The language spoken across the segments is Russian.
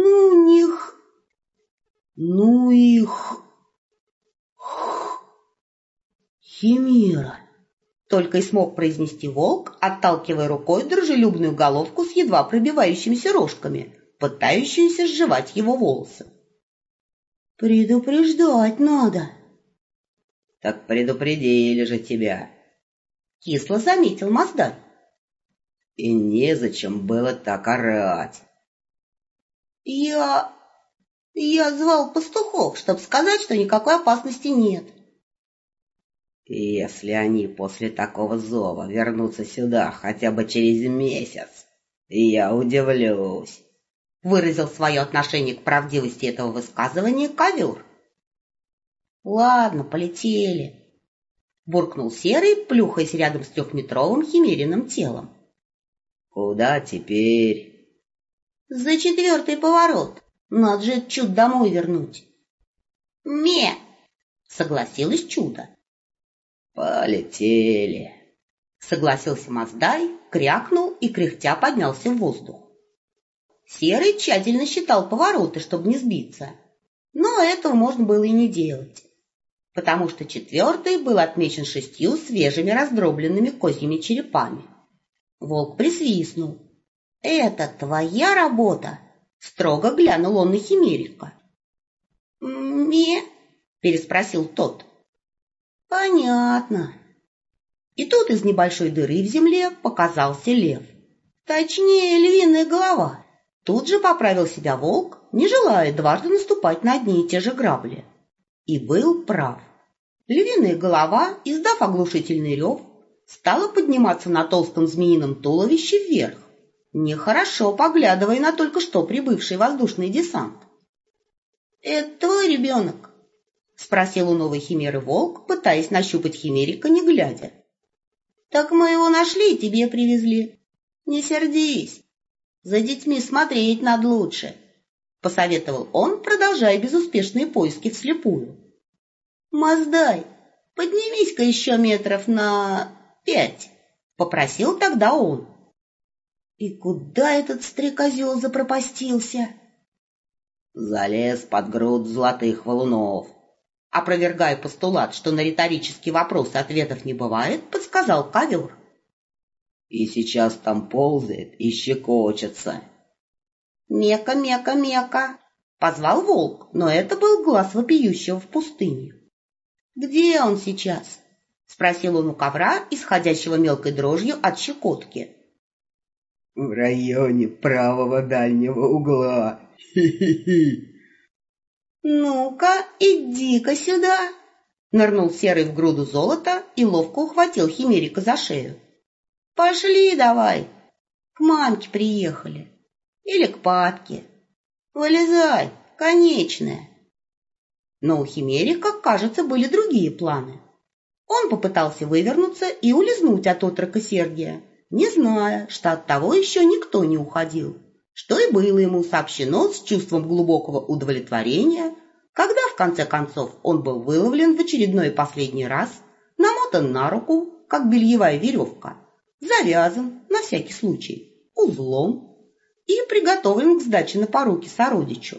Ну, них... Ну их... Химера! Только и смог произнести волк, отталкивая рукой дружелюбную головку с едва пробивающимися рожками, пытающуюся сживать его волосы. Предупреждать надо. Так предупредили же тебя. Кисло заметил Маздай. И незачем было так орать. Я звал пастухов, чтобы сказать, что никакой опасности нет. Если они после такого зова вернутся сюда хотя бы через месяц, я удивлюсь. Выразил свое отношение к правдивости этого высказывания Ковер. Ладно, полетели. Буркнул Серый, плюхаясь рядом с трехметровым химериным телом. Куда теперь? За 4-й поворот. Надо же чудо домой вернуть. Ме! Согласилось чудо. Полетели. Согласился Маздай, крякнул и кряхтя поднялся в воздух. Серый тщательно считал повороты, чтобы не сбиться. Но этого можно было и не делать, потому что 4-й был отмечен 6 свежими раздробленными козьими черепами. Волк присвистнул. «Это твоя работа?» — строго глянул он на Химерика. «Ме?» — переспросил тот. «Понятно». И тут из небольшой дыры в земле показался лев. Точнее, львиная голова. Тут же поправил себя волк, не желая дважды наступать на одни и те же грабли. И был прав. Львиная голова, издав оглушительный рев, стала подниматься на толстом змеином туловище вверх, нехорошо поглядывая на только что прибывший воздушный десант. «Это твой ребенок?» — спросил у новой химеры волк, пытаясь нащупать химерика, не глядя. «Так мы его нашли и тебе привезли. Не сердись, за детьми смотреть надо лучше», — посоветовал он, продолжая безуспешные поиски вслепую. «Маздай, поднимись-ка еще метров на 5, — попросил тогда он. И куда этот стрекозел запропастился? Залез под груд золотых валунов. Опровергая постулат, что на риторические вопросы ответов не бывает, подсказал Ковер. И сейчас там ползает и щекочется. «Мека, мека, мека!» — позвал волк, но это был глаз вопиющего в пустыне. «Где он сейчас?» — спросил он у ковра, исходящего мелкой дрожью от щекотки. В районе правого дальнего угла. Хи-хи-хи. «Ну-ка, иди-ка сюда!» Нырнул Серый в груду золота и ловко ухватил Химерика за шею. «Пошли давай! К мамке приехали. Или к Патке. Вылезай, конечная!» Но у Химерика, кажется, были другие планы. Он попытался вывернуться и улизнуть от отрока Сергия, не зная, что от того еще никто не уходил, что и было ему сообщено с чувством глубокого удовлетворения, когда в конце концов он был выловлен в очередной и последний раз, намотан на руку, как бельевая веревка, завязан, на всякий случай, узлом и приготовлен к сдаче на поруки сородичу.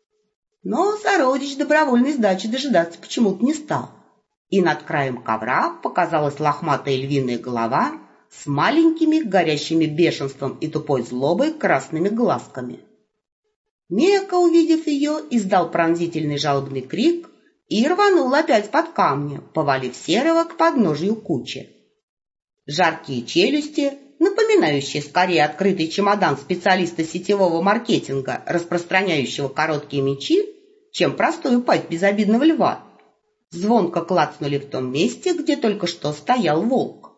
Но сородич добровольной сдачи дожидаться почему-то не стал, и над краем ковра показалась лохматая львиная голова с маленькими, горящими бешенством и тупой злобой красными глазками. Мека, увидев ее, издал пронзительный жалобный крик и рванул опять под камни, повалив Серого к подножию кучи. Жаркие челюсти, напоминающие скорее открытый чемодан специалиста сетевого маркетинга, распространяющего короткие мечи, чем простую пасть безобидного льва, звонко клацнули в том месте, где только что стоял волк.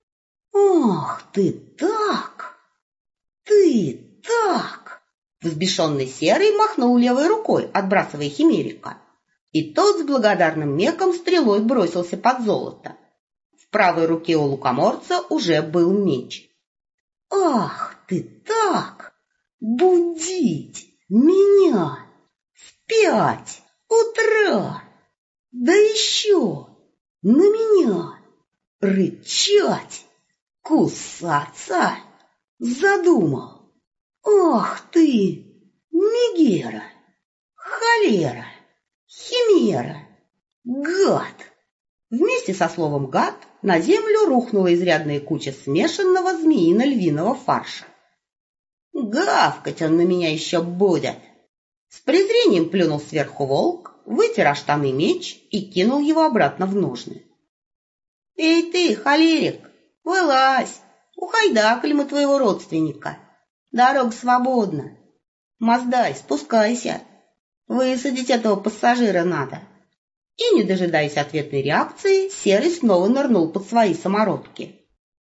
«Ах, ты так! Ты так!» Взбешенный Серый махнул левой рукой, отбрасывая Химерика, и тот с благодарным меком стрелой бросился под золото. В правой руке у лукоморца уже был меч. «Ах, ты так! Будить меня в 5 утра! Да еще на меня рычать! Кусаться задумал! Ах ты, Мегера, холера, химера, гад. Вместе со словом «гад» на землю рухнула изрядная куча смешанного змеино-львиного фарша. Гавкать он на меня еще будет. С презрением плюнул сверху волк, вытер о штаны меч и кинул его обратно в ножны. «Эй ты, холерик, вылазь, ухайдакали мы твоего родственника. Дорога свободна. Маздай, спускайся. Высадить этого пассажира надо». И, не дожидаясь ответной реакции, Серый снова нырнул под свои самородки.